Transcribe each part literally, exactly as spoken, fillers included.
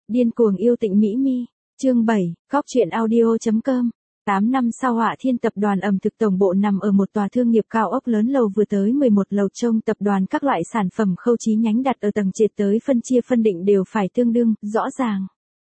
Điên cuồng yêu Tịnh Mỹ Mi, chương bảy, Cóc truyện audio chấm com. tám năm sau Họa Thiên tập đoàn ẩm thực tổng bộ nằm ở một tòa thương nghiệp cao ốc lớn lầu vừa tới mười một lầu trông tập đoàn các loại sản phẩm khâu chí nhánh đặt ở tầng trệt tới phân chia phân định đều phải tương đương, rõ ràng.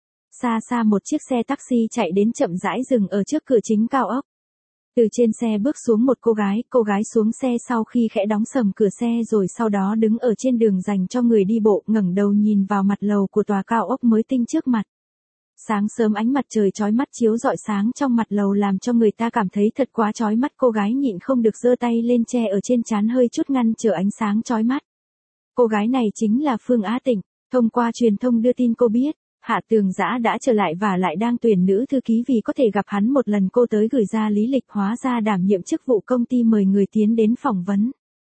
Xa xa một chiếc xe taxi chạy đến chậm rãi dừng ở trước cửa chính cao ốc. Từ trên xe bước xuống một cô gái, cô gái xuống xe sau khi khẽ đóng sầm cửa xe rồi sau đó đứng ở trên đường dành cho người đi bộ, ngẩng đầu nhìn vào mặt lầu của tòa cao ốc mới tinh trước mặt. Sáng sớm ánh mặt trời chói mắt chiếu rọi sáng trong mặt lầu làm cho người ta cảm thấy thật quá chói mắt, cô gái nhịn không được giơ tay lên che ở trên trán hơi chút ngăn trở ánh sáng chói mắt. Cô gái này chính là Phương Á Tịnh, thông qua truyền thông đưa tin cô biết, Hạ Tường Dã đã trở lại và lại đang tuyển nữ thư ký vì có thể gặp hắn một lần, cô tới gửi ra lý lịch hóa ra đảm nhiệm chức vụ công ty mời người tiến đến phỏng vấn.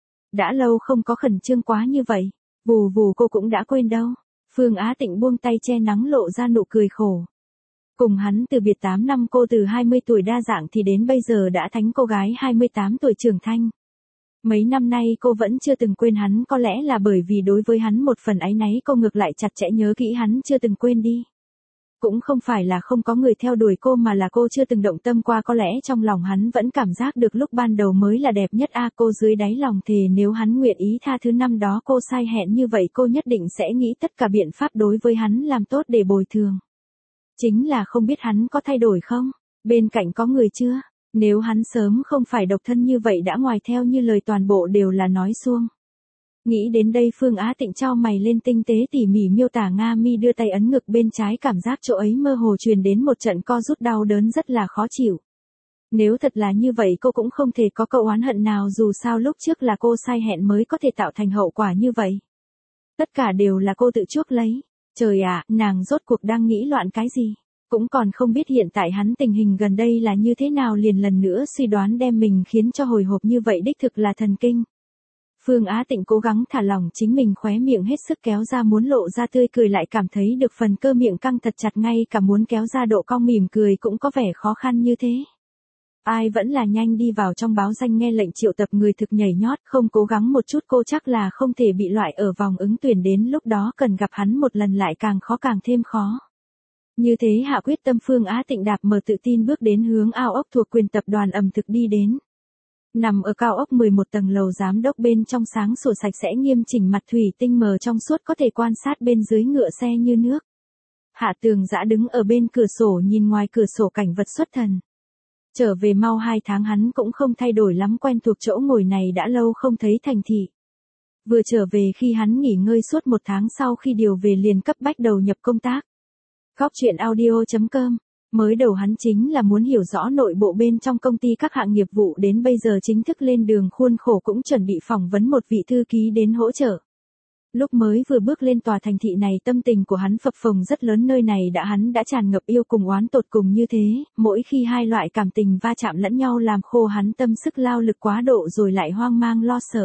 Đã lâu không có khẩn trương quá như vậy, vù vù cô cũng đã quên đâu. Phương Á Tịnh buông tay che nắng lộ ra nụ cười khổ. Cùng hắn từ biệt tám năm, cô từ hai mươi tuổi đa dạng thì đến bây giờ đã thành cô gái hai mươi tám tuổi trưởng thành. Mấy năm nay cô vẫn chưa từng quên hắn, có lẽ là bởi vì đối với hắn một phần áy náy, cô ngược lại chặt chẽ nhớ kỹ hắn chưa từng quên đi. Cũng không phải là không có người theo đuổi cô mà là cô chưa từng động tâm qua, có lẽ trong lòng hắn vẫn cảm giác được lúc ban đầu mới là đẹp nhất a. À, cô dưới đáy lòng thề nếu hắn nguyện ý tha thứ năm đó cô sai hẹn như vậy cô nhất định sẽ nghĩ tất cả biện pháp đối với hắn làm tốt để bồi thường. Chính là không biết hắn có thay đổi không, bên cạnh có người chưa, nếu hắn sớm không phải độc thân như vậy đã ngoài theo như lời toàn bộ đều là nói suông. Nghĩ đến đây Phương Á Tịnh chau mày lên, tinh tế tỉ mỉ miêu tả Nga Mi đưa tay ấn ngực bên trái, cảm giác chỗ ấy mơ hồ truyền đến một trận co rút đau đớn rất là khó chịu. Nếu thật là như vậy cô cũng không thể có câu oán hận nào, dù sao lúc trước là cô sai hẹn mới có thể tạo thành hậu quả như vậy. Tất cả đều là cô tự chuốc lấy. Trời ạ, nàng rốt cuộc đang nghĩ loạn cái gì? Cũng còn không biết hiện tại hắn tình hình gần đây là như thế nào, liền lần nữa suy đoán đem mình khiến cho hồi hộp như vậy đích thực là thần kinh. Phương Á Tịnh cố gắng thả lỏng chính mình, khóe miệng hết sức kéo ra muốn lộ ra tươi cười, lại cảm thấy được phần cơ miệng căng thật chặt, ngay cả muốn kéo ra độ cong mỉm cười cũng có vẻ khó khăn như thế. Ai vẫn là nhanh đi vào trong báo danh nghe lệnh triệu tập người thực nhảy nhót, không cố gắng một chút cô chắc là không thể bị loại ở vòng ứng tuyển, đến lúc đó cần gặp hắn một lần lại càng khó càng thêm khó. Như thế hạ quyết tâm Phương Á Tịnh đạp mở tự tin bước đến hướng ao ốc thuộc quyền tập đoàn ẩm thực đi đến. Nằm ở cao ốc mười một tầng lầu giám đốc, bên trong sáng sủa sạch sẽ nghiêm chỉnh, mặt thủy tinh mờ trong suốt có thể quan sát bên dưới ngựa xe như nước. Hạ Tường Dã đứng ở bên cửa sổ nhìn ngoài cửa sổ cảnh vật xuất thần. Trở về mau hai tháng hắn cũng không thay đổi lắm, quen thuộc chỗ ngồi này đã lâu không thấy thành thị. Vừa trở về khi hắn nghỉ ngơi suốt một tháng, sau khi điều về liền cấp bách đầu nhập công tác. Cóc truyện audio chấm com. Mới đầu hắn chính là muốn hiểu rõ nội bộ bên trong công ty các hạng nghiệp vụ, đến bây giờ chính thức lên đường khuôn khổ cũng chuẩn bị phỏng vấn một vị thư ký đến hỗ trợ. Lúc mới vừa bước lên tòa thành thị này tâm tình của hắn phập phồng rất lớn, nơi này đã hắn đã tràn ngập yêu cùng oán tột cùng như thế, mỗi khi hai loại cảm tình va chạm lẫn nhau làm khô hắn tâm sức, lao lực quá độ rồi lại hoang mang lo sợ.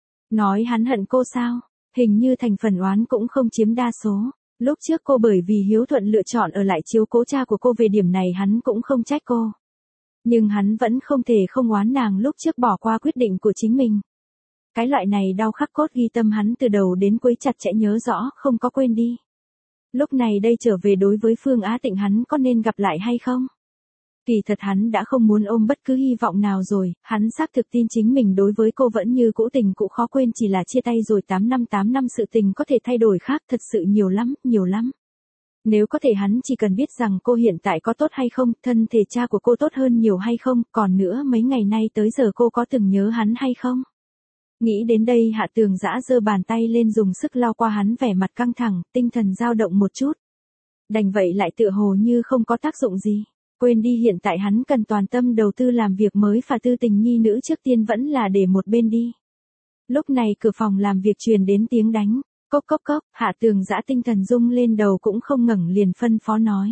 Nói hắn hận cô sao, hình như thành phần oán cũng không chiếm đa số. Lúc trước cô bởi vì hiếu thuận lựa chọn ở lại chiếu cố cha của cô, về điểm này hắn cũng không trách cô. Nhưng hắn vẫn không thể không oán nàng lúc trước bỏ qua quyết định của chính mình. Cái loại này đau khắc cốt ghi tâm hắn từ đầu đến cuối chặt chẽ nhớ rõ, không có quên đi. Lúc này đây trở về đối với Phương Á Tịnh hắn có nên gặp lại hay không? Kỳ thật hắn đã không muốn ôm bất cứ hy vọng nào rồi, hắn xác thực tin chính mình đối với cô vẫn như cũ, tình cũ khó quên, chỉ là chia tay rồi tám năm, tám năm sự tình có thể thay đổi khác thật sự nhiều lắm, nhiều lắm. Nếu có thể hắn chỉ cần biết rằng cô hiện tại có tốt hay không, thân thể cha của cô tốt hơn nhiều hay không, còn nữa mấy ngày nay tới giờ cô có từng nhớ hắn hay không. Nghĩ đến đây Hạ Tường Dã giơ bàn tay lên dùng sức lau qua hắn vẻ mặt căng thẳng, tinh thần dao động một chút. Đành vậy lại tựa hồ như không có tác dụng gì. Quên đi, hiện tại hắn cần toàn tâm đầu tư làm việc mới và tư tình nhi nữ trước tiên vẫn là để một bên đi. Lúc này cửa phòng làm việc truyền đến tiếng đánh, cốc cốc cốc, Hạ Tường Dã tinh thần rung lên, đầu cũng không ngẩng liền phân phó nói.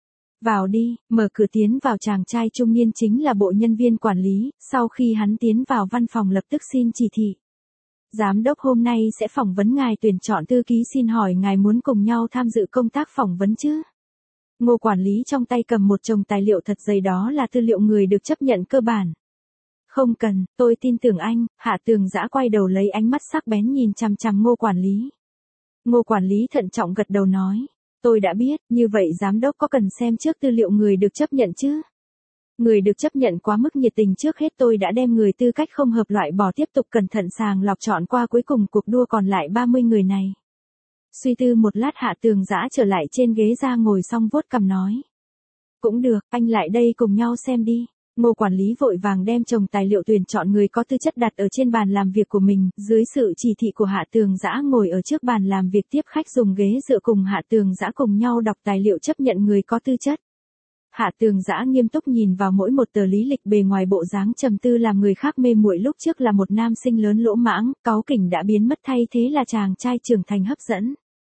Vào đi, mở cửa tiến vào chàng trai trung niên chính là bộ nhân viên quản lý, sau khi hắn tiến vào văn phòng lập tức xin chỉ thị. Giám đốc hôm nay sẽ phỏng vấn ngài tuyển chọn thư ký, xin hỏi ngài muốn cùng nhau tham dự công tác phỏng vấn chứ? Ngô quản lý trong tay cầm một chồng tài liệu thật dày, đó là tư liệu người được chấp nhận cơ bản. Không cần, tôi tin tưởng anh. Hạ Tường Dã quay đầu lấy ánh mắt sắc bén nhìn chằm chằm Ngô quản lý. Ngô quản lý thận trọng gật đầu nói. Tôi đã biết, như vậy giám đốc có cần xem trước tư liệu người được chấp nhận chứ? Người được chấp nhận quá mức nhiệt tình, trước hết tôi đã đem người tư cách không hợp loại bỏ, tiếp tục cẩn thận sàng lọc chọn qua cuối cùng cuộc đua còn lại ba mươi người này. Suy tư một lát, Hạ Tường Dã trở lại trên ghế ra ngồi xong vuốt cằm nói. Cũng được, anh lại đây cùng nhau xem đi. Ngô quản lý vội vàng đem chồng tài liệu tuyển chọn người có tư chất đặt ở trên bàn làm việc của mình, dưới sự chỉ thị của Hạ Tường Dã ngồi ở trước bàn làm việc tiếp khách dùng ghế dựa cùng Hạ Tường Dã cùng nhau đọc tài liệu chấp nhận người có tư chất. Hạ Tường Dã nghiêm túc nhìn vào mỗi một tờ lý lịch, bề ngoài bộ dáng trầm tư làm người khác mê muội, lúc trước là một nam sinh lớn lỗ mãng, cáu kỉnh đã biến mất, thay thế là chàng trai trưởng thành hấp dẫn.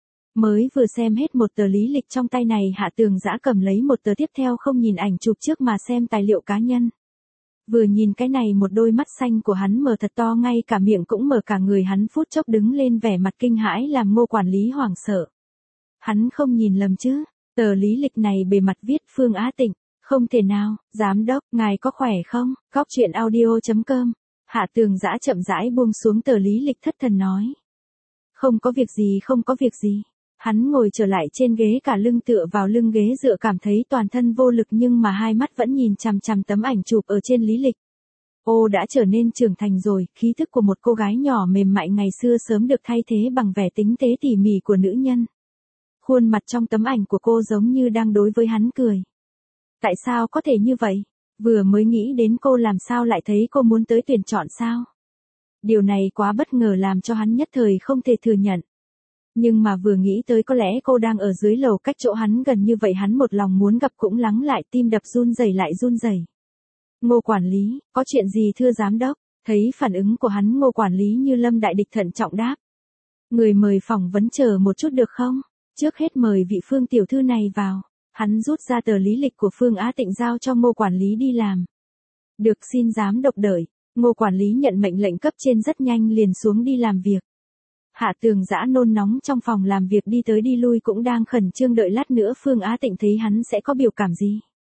Mới vừa xem hết một tờ lý lịch trong tay này, Hạ Tường Dã cầm lấy một tờ tiếp theo, không nhìn ảnh chụp trước mà xem tài liệu cá nhân. Vừa nhìn cái này, một đôi mắt xanh của hắn mở thật to, ngay cả miệng cũng mở, cả người hắn phút chốc đứng lên, vẻ mặt kinh hãi làm Ngô quản lý hoảng sợ. Hắn không nhìn lầm chứ? Tờ lý lịch này bề mặt viết Phương Á Tịnh. Không thể nào, giám đốc, ngài có khỏe không? Cóc truyện audio chấm com. Hạ Tường Dã chậm rãi buông xuống tờ lý lịch, thất thần nói. Không có việc gì, không có việc gì. Hắn ngồi trở lại trên ghế, cả lưng tựa vào lưng ghế dựa, cảm thấy toàn thân vô lực, nhưng mà hai mắt vẫn nhìn chằm chằm tấm ảnh chụp ở trên lý lịch. Ô, đã trở nên trưởng thành rồi, khí thức của một cô gái nhỏ mềm mại ngày xưa sớm được thay thế bằng vẻ tinh tế tỉ mỉ của nữ nhân. Khuôn mặt trong tấm ảnh của cô giống như đang đối với hắn cười. Tại sao có thể như vậy? Vừa mới nghĩ đến cô, làm sao lại thấy cô muốn tới tuyển chọn sao? Điều này quá bất ngờ làm cho hắn nhất thời không thể thừa nhận. Nhưng mà vừa nghĩ tới có lẽ cô đang ở dưới lầu cách chỗ hắn gần như vậy, hắn một lòng muốn gặp cũng lắng lại, tim đập run rẩy lại run rẩy. Ngô quản lý, có chuyện gì thưa giám đốc? Thấy phản ứng của hắn, Ngô quản lý như lâm đại địch thận trọng đáp. Người mời phỏng vấn chờ một chút được không? Trước hết mời vị Phương tiểu thư này vào. Hắn rút ra tờ lý lịch của Phương Á Tịnh giao cho Ngô quản lý đi làm. Được, xin giám đốc đợi. Ngô quản lý nhận mệnh lệnh cấp trên rất nhanh liền xuống đi làm việc. Hạ Tường Dã nôn nóng trong phòng làm việc, đi tới đi lui cũng đang khẩn trương đợi lát nữa Phương Á Tịnh thấy hắn sẽ có biểu cảm gì.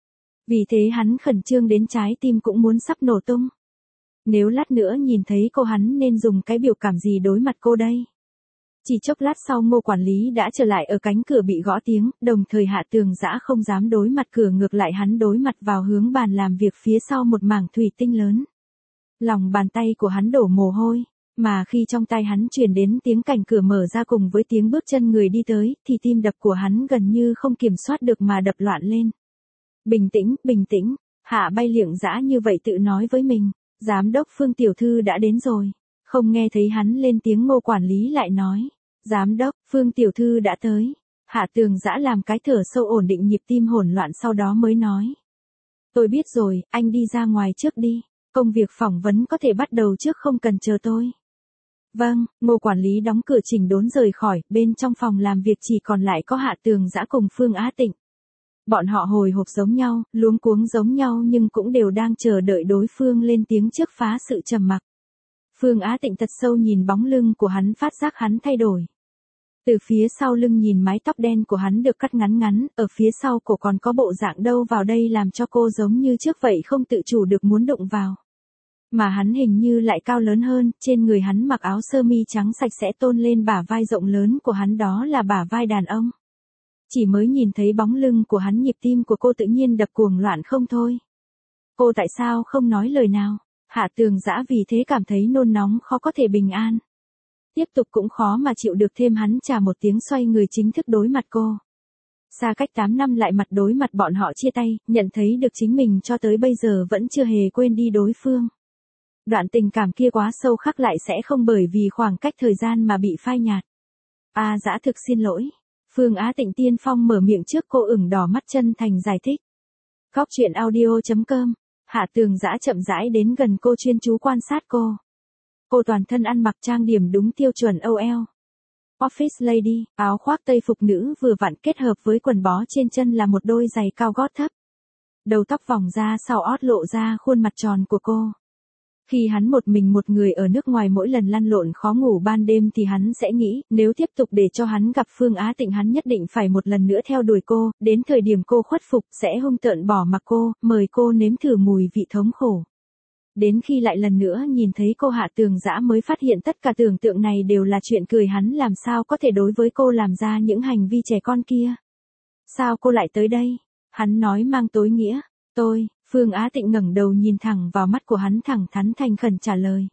Vì thế hắn khẩn trương đến trái tim cũng muốn sắp nổ tung. Nếu lát nữa nhìn thấy cô, hắn nên dùng cái biểu cảm gì đối mặt cô đây? Chỉ chốc lát sau, Ngô quản lý đã trở lại, ở cánh cửa bị gõ tiếng, đồng thời Hạ Tường Dã không dám đối mặt cửa, ngược lại hắn đối mặt vào hướng bàn làm việc phía sau một mảng thủy tinh lớn. Lòng bàn tay của hắn đổ mồ hôi, mà khi trong tay hắn truyền đến tiếng cành cửa mở ra cùng với tiếng bước chân người đi tới, thì tim đập của hắn gần như không kiểm soát được mà đập loạn lên. Bình tĩnh, bình tĩnh, Hạ Bay Liệng Dã như vậy tự nói với mình. Giám đốc Phương tiểu thư đã đến rồi. Không nghe thấy hắn lên tiếng, Ngô quản lý lại nói. Giám đốc, Phương tiểu thư đã tới. Hạ Tường Dã làm cái thở sâu ổn định nhịp tim hỗn loạn, sau đó mới nói. Tôi biết rồi, anh đi ra ngoài trước đi. Công việc phỏng vấn có thể bắt đầu trước, không cần chờ tôi. Vâng, Ngô quản lý đóng cửa chỉnh đốn rời khỏi, bên trong phòng làm việc chỉ còn lại có Hạ Tường Dã cùng Phương Á Tịnh. Bọn họ hồi hộp giống nhau, luống cuống giống nhau, nhưng cũng đều đang chờ đợi đối phương lên tiếng trước phá sự trầm mặc. Phương Á Tịnh thật sâu nhìn bóng lưng của hắn, phát giác hắn thay đổi. Từ phía sau lưng nhìn mái tóc đen của hắn được cắt ngắn ngắn, ở phía sau cổ còn có bộ dạng đâu vào đây làm cho cô giống như trước vậy không tự chủ được muốn đụng vào. Mà hắn hình như lại cao lớn hơn, trên người hắn mặc áo sơ mi trắng sạch sẽ tôn lên bả vai rộng lớn của hắn, đó là bả vai đàn ông. Chỉ mới nhìn thấy bóng lưng của hắn, nhịp tim của cô tự nhiên đập cuồng loạn không thôi. Cô tại sao không nói lời nào? Hạ Tường Dã vì thế cảm thấy nôn nóng, khó có thể bình an. Tiếp tục cũng khó mà chịu được thêm, hắn chà một tiếng xoay người chính thức đối mặt cô. Xa cách tám năm lại mặt đối mặt, bọn họ chia tay, nhận thấy được chính mình cho tới bây giờ vẫn chưa hề quên đi đối phương. Đoạn tình cảm kia quá sâu khắc, lại sẽ không bởi vì khoảng cách thời gian mà bị phai nhạt. A Dã thực xin lỗi. Phương Á Tịnh tiên phong mở miệng trước, cô ửng đỏ mắt chân thành giải thích. Cóc truyện audio chấm com. Hạ Tường Dã chậm rãi đến gần cô, chuyên chú quan sát cô. Cô toàn thân ăn mặc trang điểm đúng tiêu chuẩn O L. Office lady, áo khoác tây phục nữ vừa vặn kết hợp với quần bó trên chân là một đôi giày cao gót thấp. Đầu tóc vòng ra sau ót lộ ra khuôn mặt tròn của cô. Khi hắn một mình một người ở nước ngoài, mỗi lần lăn lộn khó ngủ ban đêm thì hắn sẽ nghĩ, nếu tiếp tục để cho hắn gặp Phương Á Tịnh, hắn nhất định phải một lần nữa theo đuổi cô, đến thời điểm cô khuất phục sẽ hung tợn bỏ mặc cô, mời cô nếm thử mùi vị thống khổ. Đến khi lại lần nữa nhìn thấy cô Hạ Tường Dã mới phát hiện tất cả tưởng tượng này đều là chuyện cười, hắn làm sao có thể đối với cô làm ra những hành vi trẻ con kia. Sao cô lại tới đây? Hắn nói mang tối nghĩa. Tôi, Phương Á Tịnh ngẩng đầu nhìn thẳng vào mắt của hắn, thẳng thắn thành khẩn trả lời.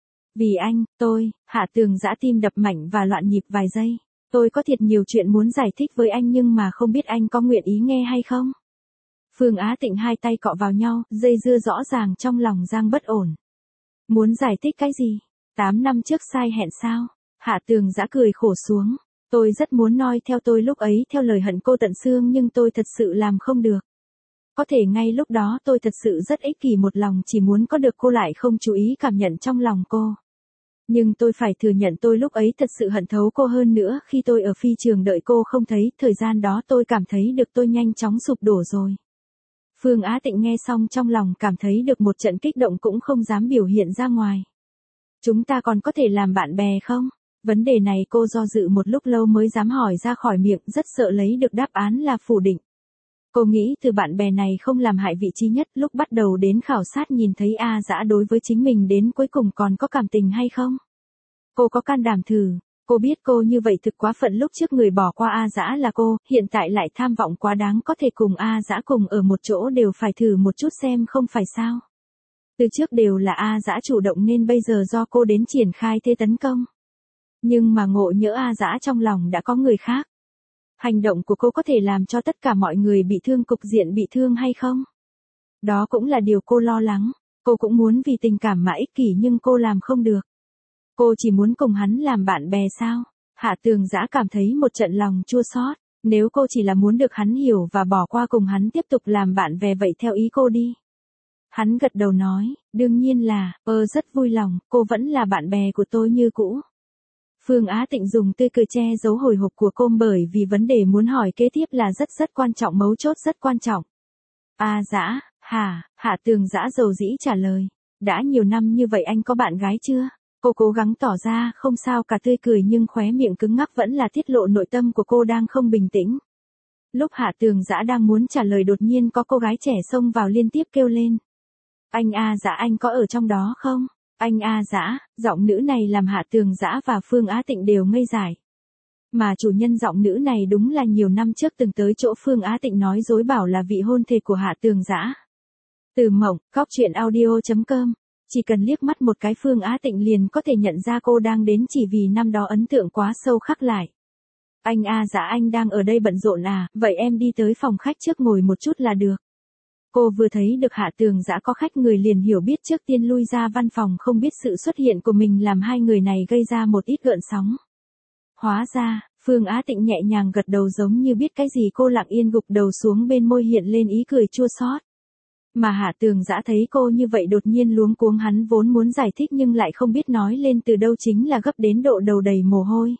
Vì anh, tôi, Hạ Tường Dã tim đập mạnh và loạn nhịp vài giây. Tôi có thiệt nhiều chuyện muốn giải thích với anh nhưng mà không biết anh có nguyện ý nghe hay không? Phương Á Tịnh hai tay cọ vào nhau, dây dưa rõ ràng trong lòng Giang bất ổn. Muốn giải thích cái gì? Tám năm trước sai hẹn sao? Hạ Tường Dã cười khổ xuống. Tôi rất muốn nói theo tôi lúc ấy theo lời hận cô tận xương nhưng tôi thật sự làm không được. Có thể ngay lúc đó tôi thật sự rất ích kỷ, một lòng chỉ muốn có được cô lại không chú ý cảm nhận trong lòng cô. Nhưng tôi phải thừa nhận tôi lúc ấy thật sự hận thấu cô, hơn nữa khi tôi ở phi trường đợi cô không thấy, thời gian đó tôi cảm thấy được tôi nhanh chóng sụp đổ rồi. Phương Á Tịnh nghe xong trong lòng cảm thấy được một trận kích động cũng không dám biểu hiện ra ngoài. Chúng ta còn có thể làm bạn bè không? Vấn đề này cô do dự một lúc lâu mới dám hỏi ra khỏi miệng, rất sợ lấy được đáp án là phủ định. Cô nghĩ từ bạn bè này không làm hại vị trí nhất, lúc bắt đầu đến khảo sát nhìn thấy A Dã đối với chính mình đến cuối cùng còn có cảm tình hay không? Cô có can đảm thử. Cô biết cô như vậy thực quá phận, lúc trước người bỏ qua A Dã là cô, hiện tại lại tham vọng quá đáng có thể cùng A Dã cùng ở một chỗ, đều phải thử một chút xem không phải sao. Từ trước đều là A Dã chủ động nên bây giờ do cô đến triển khai thế tấn công. Nhưng mà ngộ nhỡ A Dã trong lòng đã có người khác. Hành động của cô có thể làm cho tất cả mọi người bị thương, cục diện bị thương hay không? Đó cũng là điều cô lo lắng. Cô cũng muốn vì tình cảm mà ích kỷ nhưng cô làm không được. Cô chỉ muốn cùng hắn làm bạn bè sao? Hạ Tường Dã cảm thấy một trận lòng chua xót. Nếu cô chỉ là muốn được hắn hiểu và bỏ qua cùng hắn tiếp tục làm bạn bè vậy theo ý cô đi. Hắn gật đầu nói, đương nhiên là, ơ rất vui lòng, cô vẫn là bạn bè của tôi như cũ. Phương Á Tịnh dùng tươi cười che giấu hồi hộp của cô, bởi vì vấn đề muốn hỏi kế tiếp là rất rất quan trọng, mấu chốt rất quan trọng. A Dã, hả? Hạ Tường Dã dầu dĩ trả lời. Đã nhiều năm như vậy anh có bạn gái chưa? Cô cố gắng tỏ ra không sao cả tươi cười nhưng khóe miệng cứng ngắc vẫn là tiết lộ nội tâm của cô đang không bình tĩnh. Lúc Hạ Tường Dã đang muốn trả lời đột nhiên có cô gái trẻ xông vào liên tiếp kêu lên. Anh A Dã, anh có ở trong đó không? Anh A Dã, giọng nữ này làm Hạ Tường Dã và Phương Á Tịnh đều ngây dại. Mà chủ nhân giọng nữ này đúng là nhiều năm trước từng tới chỗ Phương Á Tịnh nói dối bảo là vị hôn thê của Hạ Tường Dã. Từ Mộng, cóc truyện audio chấm com. Chỉ cần liếc mắt một cái Phương Á Tịnh liền có thể nhận ra cô đang đến chỉ vì năm đó ấn tượng quá sâu khắc lại. Anh A Dã, anh đang ở đây bận rộn à, vậy em đi tới phòng khách trước ngồi một chút là được. Cô vừa thấy được Hạ Tường Dã có khách người liền hiểu biết, trước tiên lui ra văn phòng, không biết sự xuất hiện của mình làm hai người này gây ra một ít gợn sóng. Hóa ra, Phương Á Tịnh nhẹ nhàng gật đầu giống như biết cái gì, cô lặng yên gục đầu xuống, bên môi hiện lên ý cười chua xót. Mà Hạ Tường Dã thấy cô như vậy đột nhiên luống cuống, hắn vốn muốn giải thích nhưng lại không biết nói lên từ đâu, chính là gấp đến độ đầu đầy mồ hôi.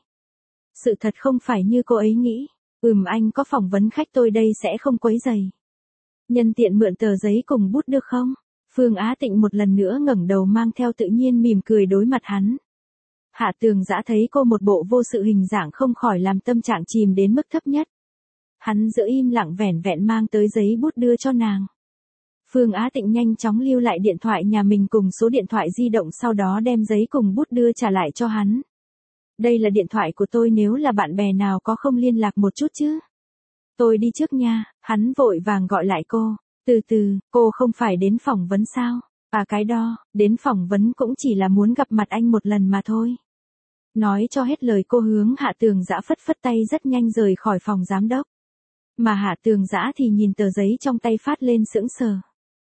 Sự thật không phải như cô ấy nghĩ. Ừm, anh có phỏng vấn khách, tôi đây sẽ không quấy rầy. Nhân tiện mượn tờ giấy cùng bút được không? Phương Á Tịnh một lần nữa ngẩng đầu mang theo tự nhiên mỉm cười đối mặt hắn. Hạ Tường Dã thấy cô một bộ vô sự hình dạng không khỏi làm tâm trạng chìm đến mức thấp nhất. Hắn giữ im lặng vẻn vẹn mang tới giấy bút đưa cho nàng. Phương Á Tịnh nhanh chóng lưu lại điện thoại nhà mình cùng số điện thoại di động, sau đó đem giấy cùng bút đưa trả lại cho hắn. Đây là điện thoại của tôi, nếu là bạn bè nào có không liên lạc một chút chứ. Tôi đi trước nha, hắn vội vàng gọi lại cô. Từ từ, cô không phải đến phỏng vấn sao? À cái đó, đến phỏng vấn cũng chỉ là muốn gặp mặt anh một lần mà thôi. Nói cho hết lời cô hướng Hạ Tường Dã phất phất tay rất nhanh rời khỏi phòng giám đốc. Mà Hạ Tường Dã thì nhìn tờ giấy trong tay phát lên sững sờ.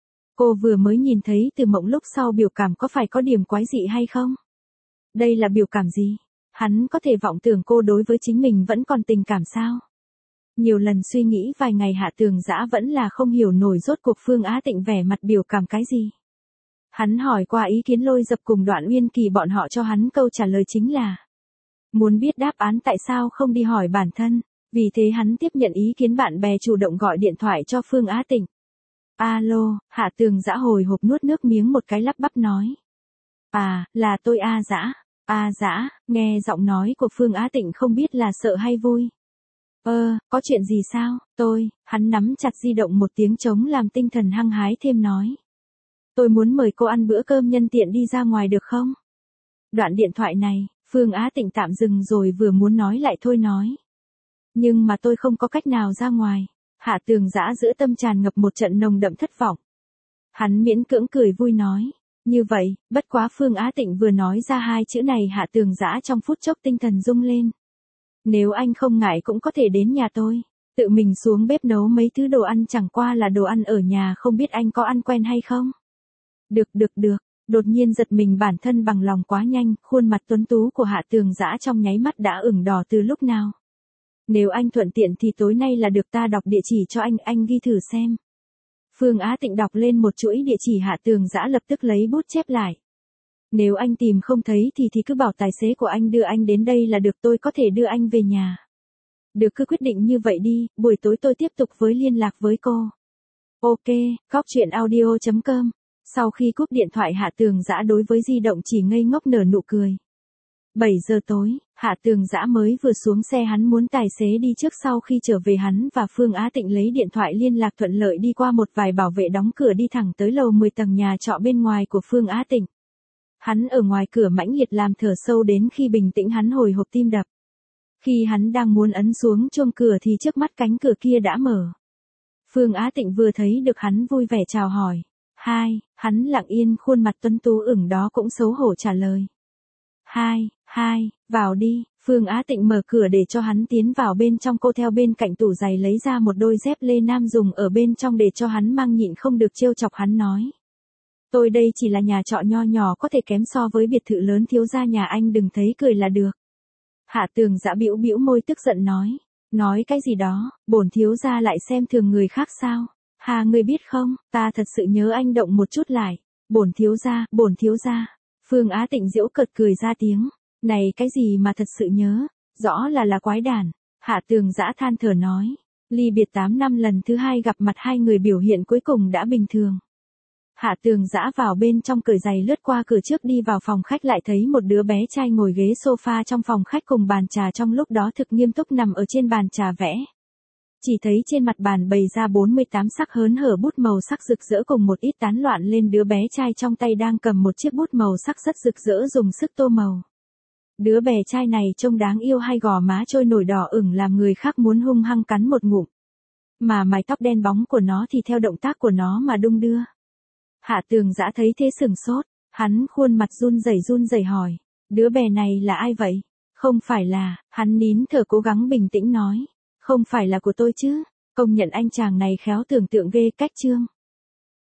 Cô vừa mới nhìn thấy Từ Mộng lúc sau biểu cảm có phải có điểm quái dị hay không? Đây là biểu cảm gì? Hắn có thể vọng tưởng cô đối với chính mình vẫn còn tình cảm sao? Nhiều lần suy nghĩ vài ngày Hạ Tường Dã vẫn là không hiểu nổi rốt cuộc Phương Á Tịnh vẻ mặt biểu cảm cái gì. Hắn hỏi qua ý kiến Lôi Dập cùng Đoạn Uyên Kỳ, bọn họ cho hắn câu trả lời chính là muốn biết đáp án tại sao không đi hỏi bản thân. Vì thế hắn tiếp nhận ý kiến bạn bè, chủ động gọi điện thoại cho Phương Á Tịnh. Alo, Hạ Tường Dã hồi hộp nuốt nước miếng một cái, lắp bắp nói. À, là tôi A Dã. A Dã, nghe giọng nói của Phương Á Tịnh không biết là sợ hay vui. Ơ, có chuyện gì sao? Tôi, hắn nắm chặt di động một tiếng trống làm tinh thần hăng hái thêm nói. Tôi muốn mời cô ăn bữa cơm nhân tiện đi ra ngoài được không? Đoạn điện thoại này, Phương Á Tịnh tạm dừng rồi vừa muốn nói lại thôi nói. Nhưng mà tôi không có cách nào ra ngoài. Hạ Tường Dã giữa tâm tràn ngập một trận nồng đậm thất vọng. Hắn miễn cưỡng cười vui nói. Như vậy, bất quá Phương Á Tịnh vừa nói ra hai chữ này Hạ Tường Dã trong phút chốc tinh thần rung lên. Nếu anh không ngại cũng có thể đến nhà tôi. Tự mình xuống bếp nấu mấy thứ đồ ăn chẳng qua là đồ ăn ở nhà không biết anh có ăn quen hay không? Được được được, đột nhiên giật mình bản thân bằng lòng quá nhanh, khuôn mặt tuấn tú của Hạ Tường Dã trong nháy mắt đã ửng đỏ từ lúc nào. Nếu anh thuận tiện thì tối nay là được ta đọc địa chỉ cho anh, anh ghi thử xem. Phương Á Tịnh đọc lên một chuỗi địa chỉ Hạ Tường Dã lập tức lấy bút chép lại. Nếu anh tìm không thấy thì thì cứ bảo tài xế của anh đưa anh đến đây là được, tôi có thể đưa anh về nhà. Được, cứ quyết định như vậy đi, buổi tối tôi tiếp tục với liên lạc với cô. Ok, cóc truyện audio chấm com. Sau khi cúp điện thoại Hạ Tường Dã đối với di động chỉ ngây ngốc nở nụ cười. bảy giờ tối, Hạ Tường Dã mới vừa xuống xe, hắn muốn tài xế đi trước, sau khi trở về hắn và Phương Á Tịnh lấy điện thoại liên lạc thuận lợi đi qua một vài bảo vệ đóng cửa đi thẳng tới lầu mười tầng nhà trọ bên ngoài của Phương Á Tịnh. Hắn ở ngoài cửa mãnh liệt làm thở sâu đến khi bình tĩnh hắn hồi hộp tim đập. Khi hắn đang muốn ấn xuống chuông cửa thì trước mắt cánh cửa kia đã mở. Phương Á Tịnh vừa thấy được hắn vui vẻ chào hỏi. Hai, hắn lặng yên, khuôn mặt tuấn tú ửng đó cũng xấu hổ trả lời. Hai, hai, vào đi. Phương Á Tịnh mở cửa để cho hắn tiến vào bên trong, cô theo bên cạnh tủ giày lấy ra một đôi dép lê nam dùng ở bên trong để cho hắn mang, nhịn không được trêu chọc hắn nói. Tôi đây chỉ là nhà trọ nho nhỏ, có thể kém so với biệt thự lớn thiếu gia nhà anh, đừng thấy cười là được. Hạ Tường Dã bĩu bĩu môi tức giận nói. Nói cái gì đó, bổn thiếu gia lại xem thường người khác sao? Hà, ngươi biết không, ta thật sự nhớ anh, động một chút lại. Bổn thiếu gia, bổn thiếu gia. Phương Á Tịnh giễu cợt cười ra tiếng. Này cái gì mà thật sự nhớ, rõ là là quái đản. Hạ Tường Dã than thở nói. Ly biệt tám năm lần thứ hai gặp mặt hai người biểu hiện cuối cùng đã bình thường. Hạ Tường Dã vào bên trong cởi giày lướt qua cửa trước đi vào phòng khách, lại thấy một đứa bé trai ngồi ghế sofa trong phòng khách cùng bàn trà, trong lúc đó thực nghiêm túc nằm ở trên bàn trà vẽ. Chỉ thấy trên mặt bàn bày ra bốn mươi tám sắc hớn hở bút màu sắc rực rỡ cùng một ít tán loạn lên, đứa bé trai trong tay đang cầm một chiếc bút màu sắc rất rực rỡ dùng sức tô màu. Đứa bé trai này trông đáng yêu, hai gò má trôi nổi đỏ ửng làm người khác muốn hung hăng cắn một ngụm. Mà mái tóc đen bóng của nó thì theo động tác của nó mà đung đưa. Hạ Tường Dã thấy thế sửng sốt, hắn khuôn mặt run rẩy run rẩy hỏi, đứa bé này là ai vậy? Không phải là, hắn nín thở cố gắng bình tĩnh nói, không phải là của tôi chứ, công nhận anh chàng này khéo tưởng tượng ghê, cách chương.